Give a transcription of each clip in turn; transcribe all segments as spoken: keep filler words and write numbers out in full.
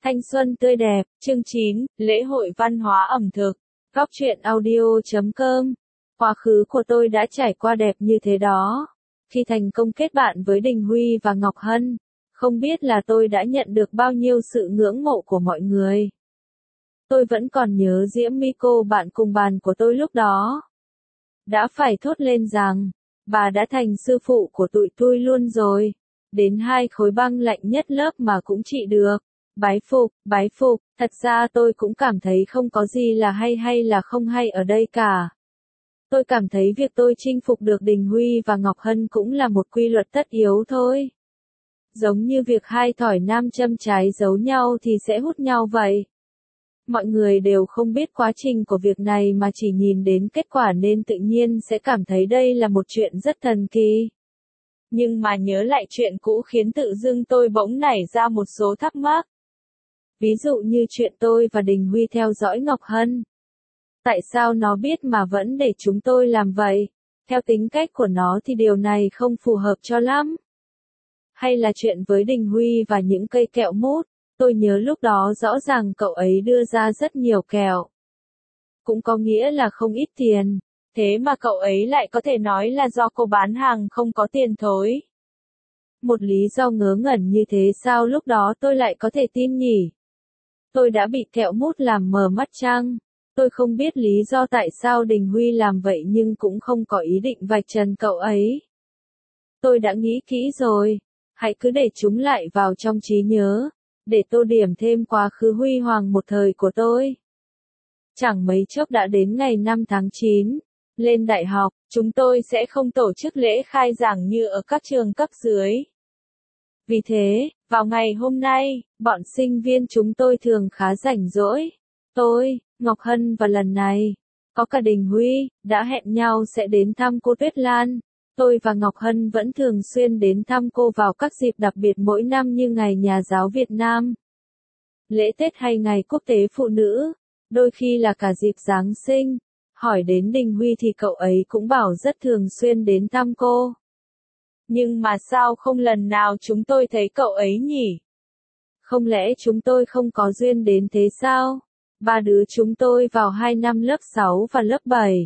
Thanh xuân tươi đẹp, chương chín, lễ hội văn hóa ẩm thực, góc truyện audio chấm com. Quá khứ của tôi đã trải qua đẹp như thế đó. Khi thành công kết bạn với Đình Huy và Ngọc Hân, không biết là tôi đã nhận được bao nhiêu sự ngưỡng mộ của mọi người. Tôi vẫn còn nhớ Diễm My, cô bạn cùng bàn của tôi lúc đó. Đã phải thốt lên rằng, bà đã thành sư phụ của tụi tôi luôn rồi. Đến hai khối băng lạnh nhất lớp mà cũng trị được. Bái phục, bái phục, thật ra tôi cũng cảm thấy không có gì là hay hay là không hay ở đây cả. Tôi cảm thấy việc tôi chinh phục được Đình Huy và Ngọc Hân cũng là một quy luật tất yếu thôi. Giống như việc hai thỏi nam châm trái giấu nhau thì sẽ hút nhau vậy. Mọi người đều không biết quá trình của việc này mà chỉ nhìn đến kết quả nên tự nhiên sẽ cảm thấy đây là một chuyện rất thần kỳ. Nhưng mà nhớ lại chuyện cũ khiến tự dưng tôi bỗng nảy ra một số thắc mắc. Ví dụ như chuyện tôi và Đình Huy theo dõi Ngọc Hân. Tại sao nó biết mà vẫn để chúng tôi làm vậy? Theo tính cách của nó thì điều này không phù hợp cho lắm. Hay là chuyện với Đình Huy và những cây kẹo mút, tôi nhớ lúc đó rõ ràng cậu ấy đưa ra rất nhiều kẹo. Cũng có nghĩa là không ít tiền, thế mà cậu ấy lại có thể nói là do cô bán hàng không có tiền thôi. Một lý do ngớ ngẩn như thế sao lúc đó tôi lại có thể tin nhỉ? Tôi đã bị kẹo mút làm mờ mắt chăng? Tôi không biết lý do tại sao Đình Huy làm vậy nhưng cũng không có ý định vạch trần cậu ấy. Tôi đã nghĩ kỹ rồi, hãy cứ để chúng lại vào trong trí nhớ, để tô điểm thêm quá khứ huy hoàng một thời của tôi. Chẳng mấy chốc đã đến ngày năm tháng chín, lên đại học, chúng tôi sẽ không tổ chức lễ khai giảng như ở các trường cấp dưới. Vì thế, vào ngày hôm nay, bọn sinh viên chúng tôi thường khá rảnh rỗi. Tôi, Ngọc Hân và lần này, có cả Đình Huy, đã hẹn nhau sẽ đến thăm cô Tuyết Lan. Tôi và Ngọc Hân vẫn thường xuyên đến thăm cô vào các dịp đặc biệt mỗi năm như Ngày Nhà giáo Việt Nam, lễ Tết hay Ngày Quốc tế Phụ nữ, đôi khi là cả dịp Giáng sinh. Hỏi đến Đình Huy thì cậu ấy cũng bảo rất thường xuyên đến thăm cô. Nhưng mà sao không lần nào chúng tôi thấy cậu ấy nhỉ? Không lẽ chúng tôi không có duyên đến thế sao? Ba đứa chúng tôi vào hai năm lớp sáu và lớp bảy.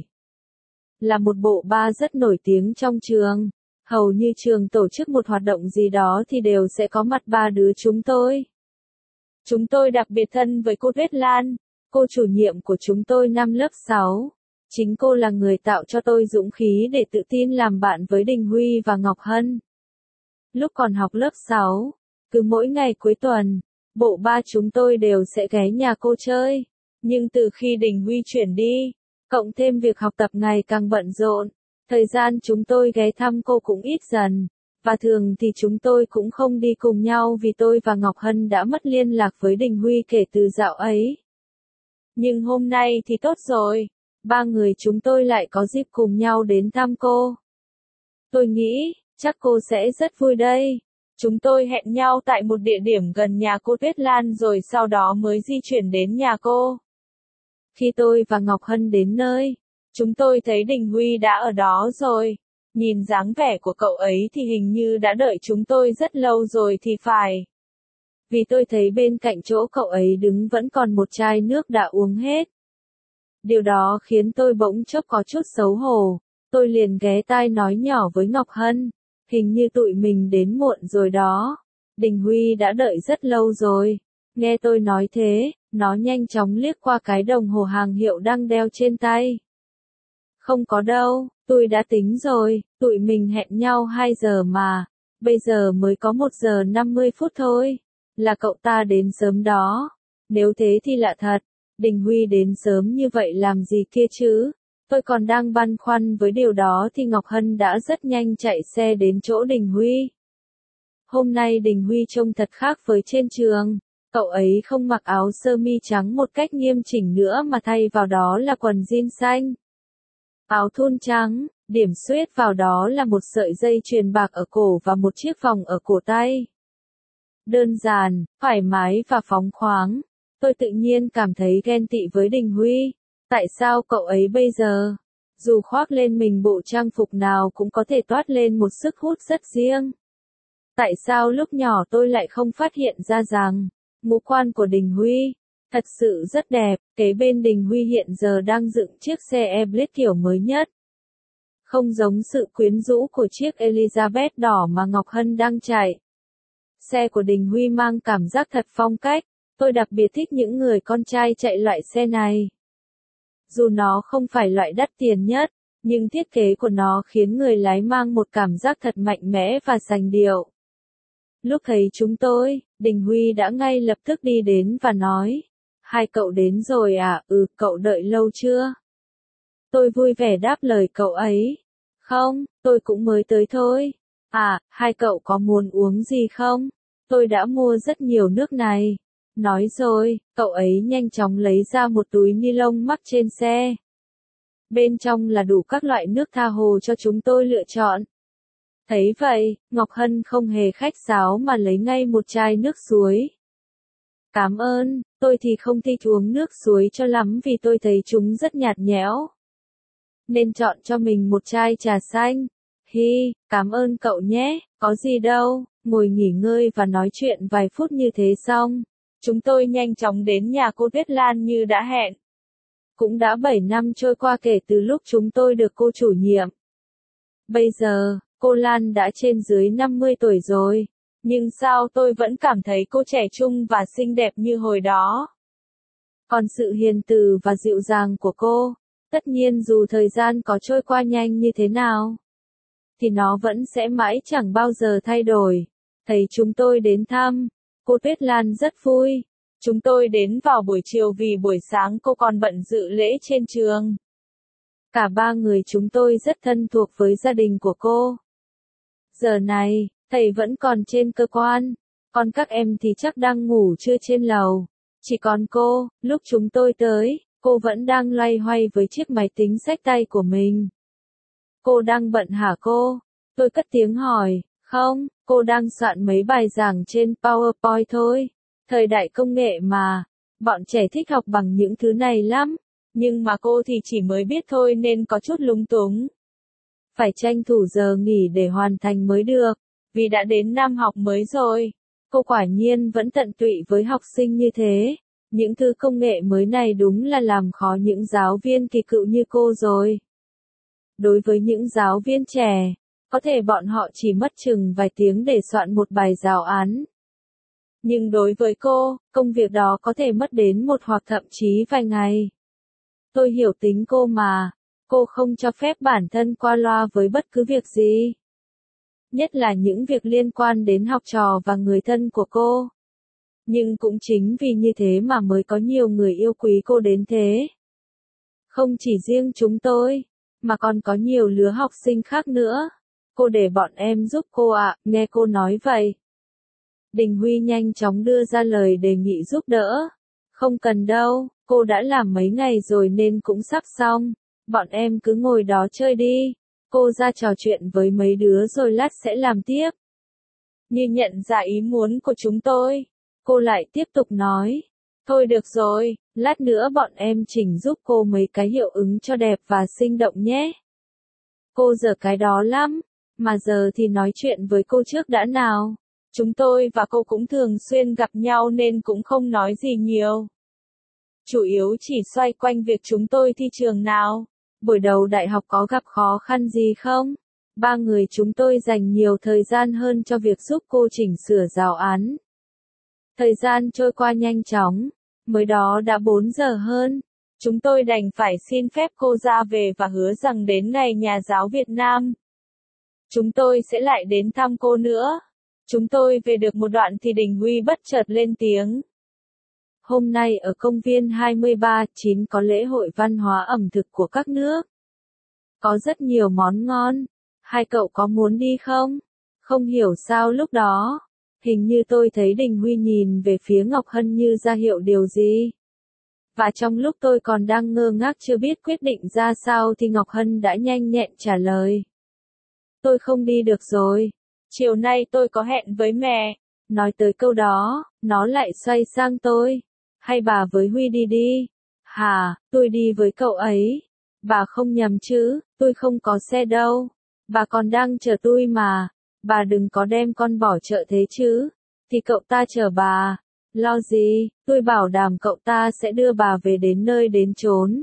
Là một bộ ba rất nổi tiếng trong trường. Hầu như trường tổ chức một hoạt động gì đó thì đều sẽ có mặt ba đứa chúng tôi. Chúng tôi đặc biệt thân với cô Tuyết Lan, cô chủ nhiệm của chúng tôi năm lớp sáu. Chính cô là người tạo cho tôi dũng khí để tự tin làm bạn với Đình Huy và Ngọc Hân. Lúc còn học lớp sáu, cứ mỗi ngày cuối tuần, bộ ba chúng tôi đều sẽ ghé nhà cô chơi. Nhưng từ khi Đình Huy chuyển đi, cộng thêm việc học tập ngày càng bận rộn, thời gian chúng tôi ghé thăm cô cũng ít dần. Và thường thì chúng tôi cũng không đi cùng nhau vì tôi và Ngọc Hân đã mất liên lạc với Đình Huy kể từ dạo ấy. Nhưng hôm nay thì tốt rồi, ba người chúng tôi lại có dịp cùng nhau đến thăm cô. Tôi nghĩ, chắc cô sẽ rất vui đây. Chúng tôi hẹn nhau tại một địa điểm gần nhà cô Tuyết Lan rồi sau đó mới di chuyển đến nhà cô. Khi tôi và Ngọc Hân đến nơi, chúng tôi thấy Đình Huy đã ở đó rồi. Nhìn dáng vẻ của cậu ấy thì hình như đã đợi chúng tôi rất lâu rồi thì phải. Vì tôi thấy bên cạnh chỗ cậu ấy đứng vẫn còn một chai nước đã uống hết. Điều đó khiến tôi bỗng chốc có chút xấu hổ. Tôi liền ghé tai nói nhỏ với Ngọc Hân. Hình như tụi mình đến muộn rồi đó. Đình Huy đã đợi rất lâu rồi. Nghe tôi nói thế, nó nhanh chóng liếc qua cái đồng hồ hàng hiệu đang đeo trên tay. Không có đâu, tôi đã tính rồi, tụi mình hẹn nhau hai giờ mà. Bây giờ mới có một giờ năm mươi phút thôi. Là cậu ta đến sớm đó. Nếu thế thì lạ thật. Đình Huy đến sớm như vậy làm gì kia chứ? Tôi còn đang băn khoăn với điều đó thì Ngọc Hân đã rất nhanh chạy xe đến chỗ Đình Huy. Hôm nay Đình Huy trông thật khác với trên trường. Cậu ấy không mặc áo sơ mi trắng một cách nghiêm chỉnh nữa mà thay vào đó là quần jean xanh, áo thun trắng, điểm xuyết vào đó là một sợi dây chuyền bạc ở cổ và một chiếc vòng ở cổ tay. Đơn giản, thoải mái và phóng khoáng. Tôi tự nhiên cảm thấy ghen tị với Đình Huy. Tại sao cậu ấy bây giờ, dù khoác lên mình bộ trang phục nào cũng có thể toát lên một sức hút rất riêng? Tại sao lúc nhỏ tôi lại không phát hiện ra rằng, Ngũ quan của Đình Huy thật sự rất đẹp, kế bên Đình Huy hiện giờ đang dựng chiếc xe E-Blade kiểu mới nhất. Không giống sự quyến rũ của chiếc Elizabeth đỏ mà Ngọc Hân đang chạy. Xe của Đình Huy mang cảm giác thật phong cách, tôi đặc biệt thích những người con trai chạy loại xe này. Dù nó không phải loại đắt tiền nhất, nhưng thiết kế của nó khiến người lái mang một cảm giác thật mạnh mẽ và sành điệu. Lúc thấy chúng tôi, Đình Huy đã ngay lập tức đi đến và nói, hai cậu đến rồi à, ừ, cậu đợi lâu chưa? Tôi vui vẻ đáp lời cậu ấy, không, tôi cũng mới tới thôi. À, hai cậu có muốn uống gì không? Tôi đã mua rất nhiều nước này. Nói rồi, cậu ấy nhanh chóng lấy ra một túi ni lông mắc trên xe. Bên trong là đủ các loại nước tha hồ cho chúng tôi lựa chọn. Thấy vậy, Ngọc Hân không hề khách sáo mà lấy ngay một chai nước suối. Cảm ơn, tôi thì không thích uống nước suối cho lắm vì tôi thấy chúng rất nhạt nhẽo. Nên chọn cho mình một chai trà xanh. Hi, cảm ơn cậu nhé, có gì đâu, ngồi nghỉ ngơi và nói chuyện vài phút như thế xong. Chúng tôi nhanh chóng đến nhà cô Tuyết Lan như đã hẹn. Cũng đã bảy năm trôi qua kể từ lúc chúng tôi được cô chủ nhiệm. Bây giờ, cô Lan đã trên dưới năm mươi tuổi rồi. Nhưng sao tôi vẫn cảm thấy cô trẻ trung và xinh đẹp như hồi đó. Còn sự hiền từ và dịu dàng của cô, tất nhiên dù thời gian có trôi qua nhanh như thế nào, thì nó vẫn sẽ mãi chẳng bao giờ thay đổi. Thấy chúng tôi đến thăm, cô Tuyết Lan rất vui. Chúng tôi đến vào buổi chiều vì buổi sáng cô còn bận dự lễ trên trường. Cả ba người chúng tôi rất thân thuộc với gia đình của cô. Giờ này, thầy vẫn còn trên cơ quan, còn các em thì chắc đang ngủ trưa trên lầu. Chỉ còn cô, lúc chúng tôi tới, cô vẫn đang loay hoay với chiếc máy tính xách tay của mình. Cô đang bận hả cô? Tôi cất tiếng hỏi, không, cô đang soạn mấy bài giảng trên PowerPoint thôi. Thời đại công nghệ mà, bọn trẻ thích học bằng những thứ này lắm. Nhưng mà cô thì chỉ mới biết thôi nên có chút lúng túng. Phải tranh thủ giờ nghỉ để hoàn thành mới được, vì đã đến năm học mới rồi. Cô quả nhiên vẫn tận tụy với học sinh như thế. Những thứ công nghệ mới này đúng là làm khó những giáo viên kỳ cựu như cô rồi. Đối với những giáo viên trẻ, có thể bọn họ chỉ mất chừng vài tiếng để soạn một bài giáo án. Nhưng đối với cô, công việc đó có thể mất đến một hoặc thậm chí vài ngày. Tôi hiểu tính cô mà, cô không cho phép bản thân qua loa với bất cứ việc gì. Nhất là những việc liên quan đến học trò và người thân của cô. Nhưng cũng chính vì như thế mà mới có nhiều người yêu quý cô đến thế. Không chỉ riêng chúng tôi, mà còn có nhiều lứa học sinh khác nữa. Cô để bọn em giúp cô ạ, à, nghe cô nói vậy. Đình Huy nhanh chóng đưa ra lời đề nghị giúp đỡ. Không cần đâu, cô đã làm mấy ngày rồi nên cũng sắp xong. Bọn em cứ ngồi đó chơi đi. Cô ra trò chuyện với mấy đứa rồi lát sẽ làm tiếp. Như nhận ra ý muốn của chúng tôi, cô lại tiếp tục nói. Thôi được rồi, lát nữa bọn em chỉnh giúp cô mấy cái hiệu ứng cho đẹp và sinh động nhé. Cô dở cái đó lắm, mà giờ thì nói chuyện với cô trước đã nào. Chúng tôi và cô cũng thường xuyên gặp nhau nên cũng không nói gì nhiều. Chủ yếu chỉ xoay quanh việc chúng tôi thi trường nào. Buổi đầu đại học có gặp khó khăn gì không? Ba người chúng tôi dành nhiều thời gian hơn cho việc giúp cô chỉnh sửa giáo án. Thời gian trôi qua nhanh chóng, mới đó đã bốn giờ hơn. Chúng tôi đành phải xin phép cô ra về và hứa rằng đến ngày Nhà giáo Việt Nam, chúng tôi sẽ lại đến thăm cô nữa. Chúng tôi về được một đoạn thì Đình Huy bất chợt lên tiếng. Hôm nay ở công viên hai mươi ba chín có lễ hội văn hóa ẩm thực của các nước. Có rất nhiều món ngon. Hai cậu có muốn đi không? Không hiểu sao lúc đó, hình như tôi thấy Đình Huy nhìn về phía Ngọc Hân như ra hiệu điều gì. Và trong lúc tôi còn đang ngơ ngác chưa biết quyết định ra sao thì Ngọc Hân đã nhanh nhẹn trả lời. Tôi không đi được rồi. Chiều nay tôi có hẹn với mẹ. Nói tới câu đó, nó lại xoay sang tôi. Hay bà với Huy đi đi? Hả, tôi đi với cậu ấy. Bà không nhầm chứ, tôi không có xe đâu. Bà còn đang chờ tôi mà. Bà đừng có đem con bỏ chợ thế chứ. Thì cậu ta chờ bà. Lo gì, tôi bảo đảm cậu ta sẽ đưa bà về đến nơi đến chốn.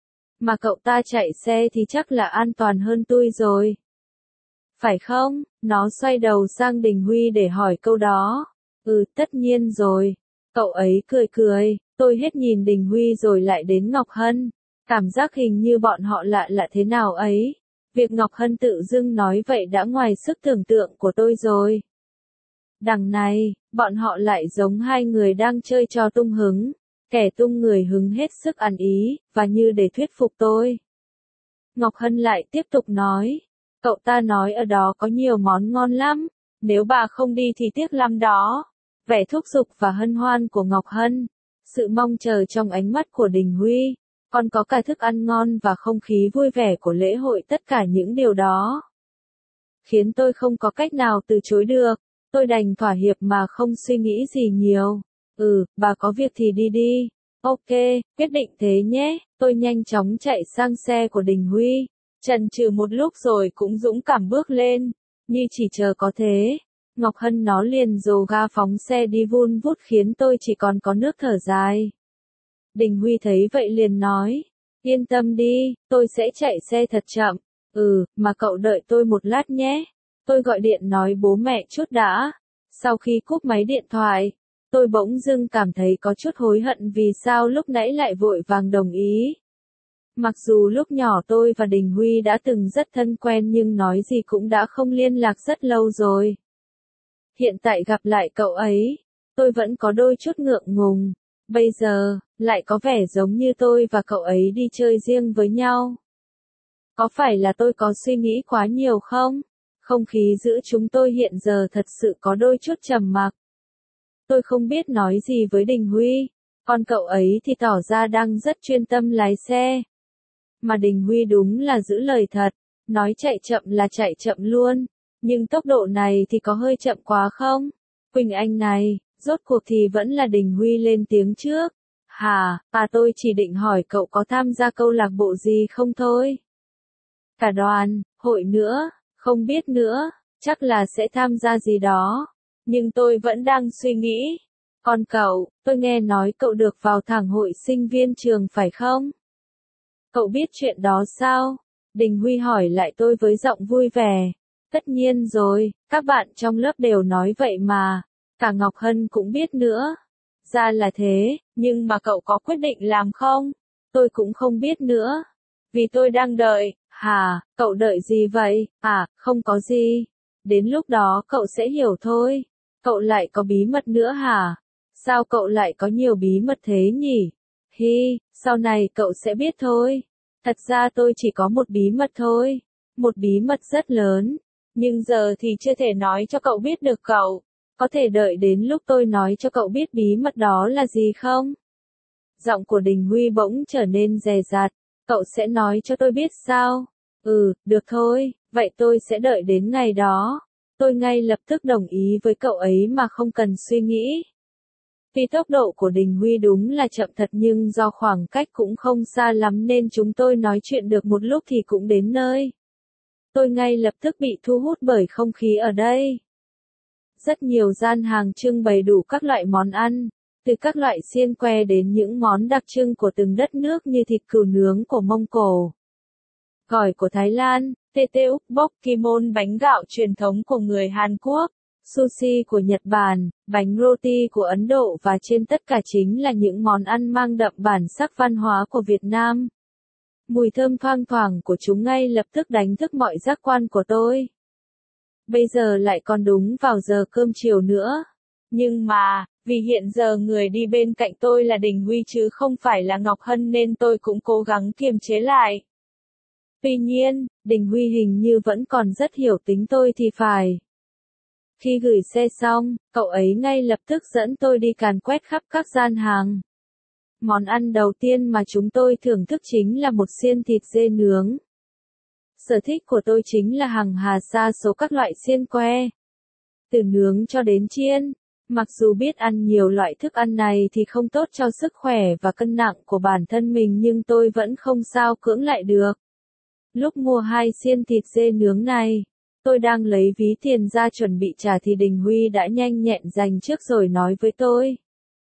Mà cậu ta chạy xe thì chắc là an toàn hơn tôi rồi. Phải không? Nó xoay đầu sang Đình Huy để hỏi câu đó. Ừ, tất nhiên rồi. Cậu ấy cười cười, tôi hết nhìn Đình Huy rồi lại đến Ngọc Hân. Cảm giác hình như bọn họ lạ lạ thế nào ấy. Việc Ngọc Hân tự dưng nói vậy đã ngoài sức tưởng tượng của tôi rồi. Đằng này, bọn họ lại giống hai người đang chơi trò tung hứng. Kẻ tung người hứng hết sức ăn ý, và như để thuyết phục tôi. Ngọc Hân lại tiếp tục nói. Cậu ta nói ở đó có nhiều món ngon lắm. Nếu bà không đi thì tiếc lắm đó. Vẻ thúc giục và hân hoan của Ngọc Hân. Sự mong chờ trong ánh mắt của Đình Huy. Còn có cả thức ăn ngon và không khí vui vẻ của lễ hội, tất cả những điều đó khiến tôi không có cách nào từ chối được. Tôi đành thỏa hiệp mà không suy nghĩ gì nhiều. Ừ, bà có việc thì đi đi. Ok, quyết định thế nhé. Tôi nhanh chóng chạy sang xe của Đình Huy. Chần chừ một lúc rồi cũng dũng cảm bước lên. Như chỉ chờ có thế. Ngọc Hân nó liền dồ ga phóng xe đi vun vút khiến tôi chỉ còn có nước thở dài. Đình Huy thấy vậy liền nói. Yên tâm đi, tôi sẽ chạy xe thật chậm. Ừ, mà cậu đợi tôi một lát nhé. Tôi gọi điện nói bố mẹ chút đã. Sau khi cúp máy điện thoại, tôi bỗng dưng cảm thấy có chút hối hận vì sao lúc nãy lại vội vàng đồng ý. Mặc dù lúc nhỏ tôi và Đình Huy đã từng rất thân quen nhưng nói gì cũng đã không liên lạc rất lâu rồi. Hiện tại gặp lại cậu ấy, tôi vẫn có đôi chút ngượng ngùng. Bây giờ, lại có vẻ giống như tôi và cậu ấy đi chơi riêng với nhau. Có phải là tôi có suy nghĩ quá nhiều không? Không khí giữa chúng tôi hiện giờ thật sự có đôi chút trầm mặc. Tôi không biết nói gì với Đình Huy, còn cậu ấy thì tỏ ra đang rất chuyên tâm lái xe. Mà Đình Huy đúng là giữ lời thật, nói chạy chậm là chạy chậm luôn, nhưng tốc độ này thì có hơi chậm quá không? Quỳnh Anh này, rốt cuộc thì vẫn là Đình Huy lên tiếng trước. Hả, à tôi chỉ định hỏi cậu có tham gia câu lạc bộ gì không thôi. Cả đoàn, hội nữa, không biết nữa, chắc là sẽ tham gia gì đó. Nhưng tôi vẫn đang suy nghĩ. Còn cậu, tôi nghe nói cậu được vào thẳng hội sinh viên trường phải không? Cậu biết chuyện đó sao? Đình Huy hỏi lại tôi với giọng vui vẻ. Tất nhiên rồi, các bạn trong lớp đều nói vậy mà. Cả Ngọc Hân cũng biết nữa. Ra là thế, nhưng mà cậu có quyết định làm không? Tôi cũng không biết nữa. Vì tôi đang đợi. Hả, cậu đợi gì vậy? À, không có gì. Đến lúc đó cậu sẽ hiểu thôi. Cậu lại có bí mật nữa hả? Sao cậu lại có nhiều bí mật thế nhỉ? Hi, sau này cậu sẽ biết thôi. Thật ra tôi chỉ có một bí mật thôi. Một bí mật rất lớn. Nhưng giờ thì chưa thể nói cho cậu biết được cậu. Có thể đợi đến lúc tôi nói cho cậu biết bí mật đó là gì không? Giọng của Đình Huy bỗng trở nên dè dặt. Cậu sẽ nói cho tôi biết sao? Ừ, được thôi, vậy tôi sẽ đợi đến ngày đó. Tôi ngay lập tức đồng ý với cậu ấy mà không cần suy nghĩ. Vì tốc độ của Đình Huy đúng là chậm thật nhưng do khoảng cách cũng không xa lắm nên chúng tôi nói chuyện được một lúc thì cũng đến nơi. Tôi ngay lập tức bị thu hút bởi không khí ở đây. Rất nhiều gian hàng trưng bày đủ các loại món ăn, từ các loại xiên que đến những món đặc trưng của từng đất nước như thịt cừu nướng của Mông Cổ, gỏi của Thái Lan, tê tê úc bok kimon bánh gạo truyền thống của người Hàn Quốc, sushi của Nhật Bản, bánh roti của Ấn Độ và trên tất cả chính là những món ăn mang đậm bản sắc văn hóa của Việt Nam. Mùi thơm thoang thoảng của chúng ngay lập tức đánh thức mọi giác quan của tôi. Bây giờ lại còn đúng vào giờ cơm chiều nữa. Nhưng mà, vì hiện giờ người đi bên cạnh tôi là Đình Huy chứ không phải là Ngọc Hân nên tôi cũng cố gắng kiềm chế lại. Tuy nhiên, Đình Huy hình như vẫn còn rất hiểu tính tôi thì phải. Khi gửi xe xong, cậu ấy ngay lập tức dẫn tôi đi càn quét khắp các gian hàng. Món ăn đầu tiên mà chúng tôi thưởng thức chính là một xiên thịt dê nướng. Sở thích của tôi chính là hằng hà sa số các loại xiên que. Từ nướng cho đến chiên. Mặc dù biết ăn nhiều loại thức ăn này thì không tốt cho sức khỏe và cân nặng của bản thân mình nhưng tôi vẫn không sao cưỡng lại được. Lúc mua hai xiên thịt dê nướng này, tôi đang lấy ví tiền ra chuẩn bị trả thì Đình Huy đã nhanh nhẹn giành trước rồi nói với tôi.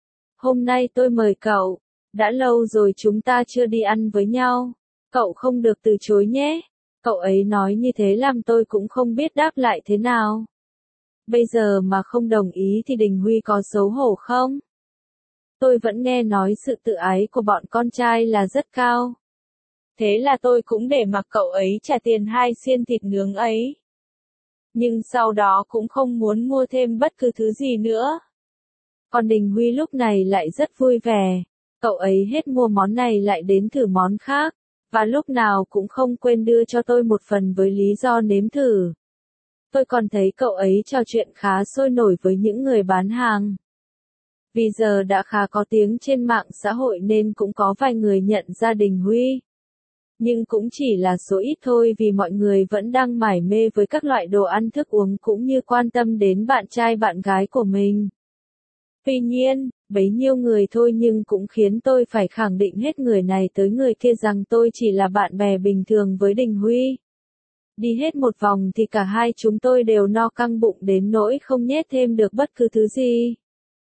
Hôm nay tôi mời cậu. Đã lâu rồi chúng ta chưa đi ăn với nhau. Cậu không được từ chối nhé. Cậu ấy nói như thế làm tôi cũng không biết đáp lại thế nào. Bây giờ mà không đồng ý thì Đình Huy có xấu hổ không? Tôi vẫn nghe nói sự tự ái của bọn con trai là rất cao. Thế là tôi cũng để mặc cậu ấy trả tiền hai xiên thịt nướng ấy. Nhưng sau đó cũng không muốn mua thêm bất cứ thứ gì nữa. Còn Đình Huy lúc này lại rất vui vẻ. Cậu ấy hết mua món này lại đến thử món khác. Và lúc nào cũng không quên đưa cho tôi một phần với lý do nếm thử. Tôi còn thấy cậu ấy trò chuyện khá sôi nổi với những người bán hàng. Vì giờ đã khá có tiếng trên mạng xã hội nên cũng có vài người nhận ra Đình Huy. Nhưng cũng chỉ là số ít thôi vì mọi người vẫn đang mải mê với các loại đồ ăn thức uống cũng như quan tâm đến bạn trai bạn gái của mình. Tuy nhiên, bấy nhiêu người thôi nhưng cũng khiến tôi phải khẳng định hết người này tới người kia rằng tôi chỉ là bạn bè bình thường với Đình Huy. Đi hết một vòng thì cả hai chúng tôi đều no căng bụng đến nỗi không nhét thêm được bất cứ thứ gì.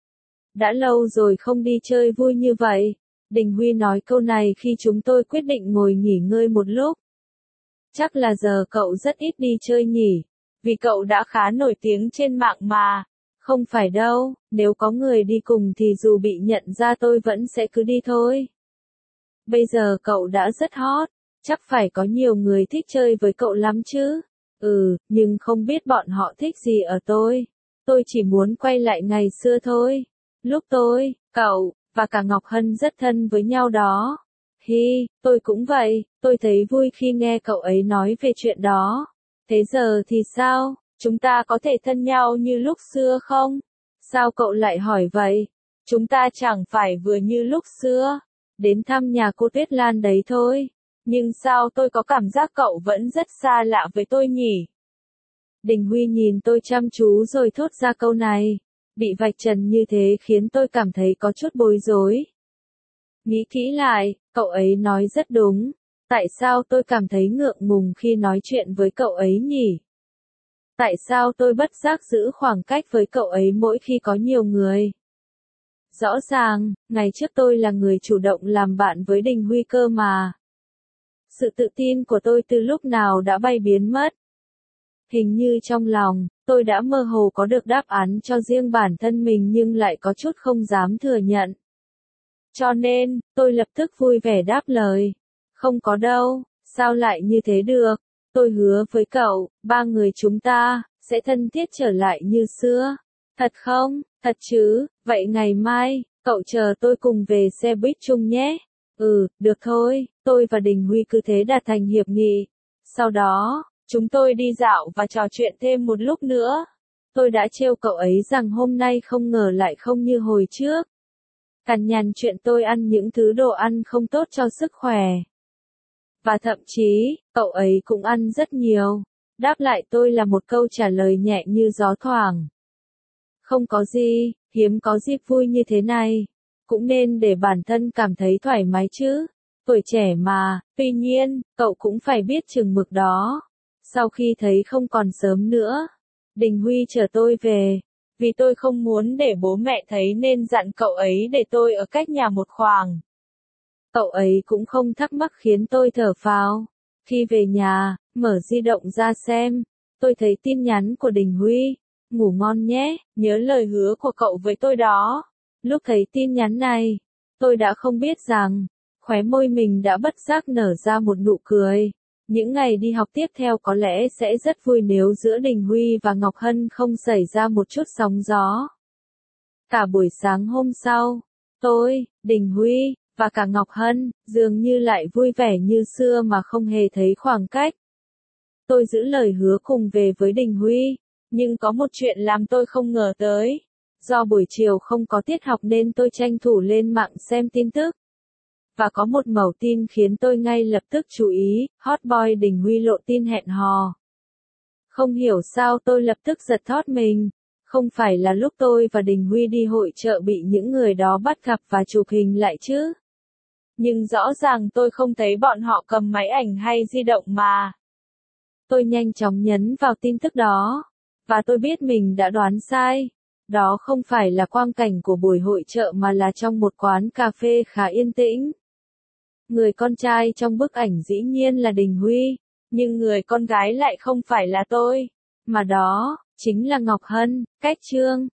Đã lâu rồi không đi chơi vui như vậy. Đình Huy nói câu này khi chúng tôi quyết định ngồi nghỉ ngơi một lúc. Chắc là giờ cậu rất ít đi chơi nhỉ, vì cậu đã khá nổi tiếng trên mạng mà. Không phải đâu, nếu có người đi cùng thì dù bị nhận ra tôi vẫn sẽ cứ đi thôi. Bây giờ cậu đã rất hot, chắc phải có nhiều người thích chơi với cậu lắm chứ. Ừ, nhưng không biết bọn họ thích gì ở tôi. Tôi chỉ muốn quay lại ngày xưa thôi. Lúc tôi, cậu, và cả Ngọc Hân rất thân với nhau đó. Hi, tôi cũng vậy, tôi thấy vui khi nghe cậu ấy nói về chuyện đó. Thế giờ thì sao, chúng ta có thể thân nhau như lúc xưa không? Sao cậu lại hỏi vậy? Chúng ta chẳng phải vừa như lúc xưa, đến thăm nhà cô Tuyết Lan đấy thôi. Nhưng sao tôi có cảm giác cậu vẫn rất xa lạ với tôi nhỉ? Đình Huy nhìn tôi chăm chú rồi thốt ra câu này. Bị vạch trần như thế khiến tôi cảm thấy có chút bối rối. Nghĩ kỹ lại, cậu ấy nói rất đúng. Tại sao tôi cảm thấy ngượng ngùng khi nói chuyện với cậu ấy nhỉ? Tại sao tôi bất giác giữ khoảng cách với cậu ấy mỗi khi có nhiều người? Rõ ràng, ngày trước tôi là người chủ động làm bạn với Đình Huy cơ mà. Sự tự tin của tôi từ lúc nào đã bay biến mất. Hình như trong lòng, tôi đã mơ hồ có được đáp án cho riêng bản thân mình nhưng lại có chút không dám thừa nhận. Cho nên, tôi lập tức vui vẻ đáp lời. Không có đâu, sao lại như thế được? Tôi hứa với cậu, ba người chúng ta, sẽ thân thiết trở lại như xưa. Thật không? Thật chứ, vậy ngày mai, cậu chờ tôi cùng về xe buýt chung nhé. Ừ, được thôi, tôi và Đình Huy cứ thế đạt thành hiệp nghị. Sau đó, chúng tôi đi dạo và trò chuyện thêm một lúc nữa. Tôi đã trêu cậu ấy rằng hôm nay không ngờ lại không như hồi trước. Cằn nhằn chuyện tôi ăn những thứ đồ ăn không tốt cho sức khỏe. Và thậm chí, cậu ấy cũng ăn rất nhiều. Đáp lại tôi là một câu trả lời nhẹ như gió thoảng. Không có gì, hiếm có dịp vui như thế này. Cũng nên để bản thân cảm thấy thoải mái chứ. Tuổi trẻ mà, tuy nhiên, cậu cũng phải biết chừng mực đó. Sau khi thấy không còn sớm nữa, Đình Huy chở tôi về. Vì tôi không muốn để bố mẹ thấy nên dặn cậu ấy để tôi ở cách nhà một khoảng. Cậu ấy cũng không thắc mắc khiến tôi thở phào. Khi về nhà, mở di động ra xem, tôi thấy tin nhắn của Đình Huy. Ngủ ngon nhé, nhớ lời hứa của cậu với tôi đó. Lúc thấy tin nhắn này, tôi đã không biết rằng, khóe môi mình đã bất giác nở ra một nụ cười. Những ngày đi học tiếp theo có lẽ sẽ rất vui nếu giữa Đình Huy và Ngọc Hân không xảy ra một chút sóng gió. Cả buổi sáng hôm sau, tôi, Đình Huy, và cả Ngọc Hân, dường như lại vui vẻ như xưa mà không hề thấy khoảng cách. Tôi giữ lời hứa cùng về với Đình Huy, nhưng có một chuyện làm tôi không ngờ tới. Do buổi chiều không có tiết học nên tôi tranh thủ lên mạng xem tin tức. Và có một mẩu tin khiến tôi ngay lập tức chú ý, hot boy Đình Huy lộ tin hẹn hò. Không hiểu sao tôi lập tức giật thót mình. Không phải là lúc tôi và Đình Huy đi hội chợ bị những người đó bắt gặp và chụp hình lại chứ. Nhưng rõ ràng tôi không thấy bọn họ cầm máy ảnh hay di động mà. Tôi nhanh chóng nhấn vào tin tức đó. Và tôi biết mình đã đoán sai. Đó không phải là quang cảnh của buổi hội chợ mà là trong một quán cà phê khá yên tĩnh. Người con trai trong bức ảnh dĩ nhiên là Đình Huy, nhưng người con gái lại không phải là tôi, mà đó, chính là Ngọc Hân, Cách Trương.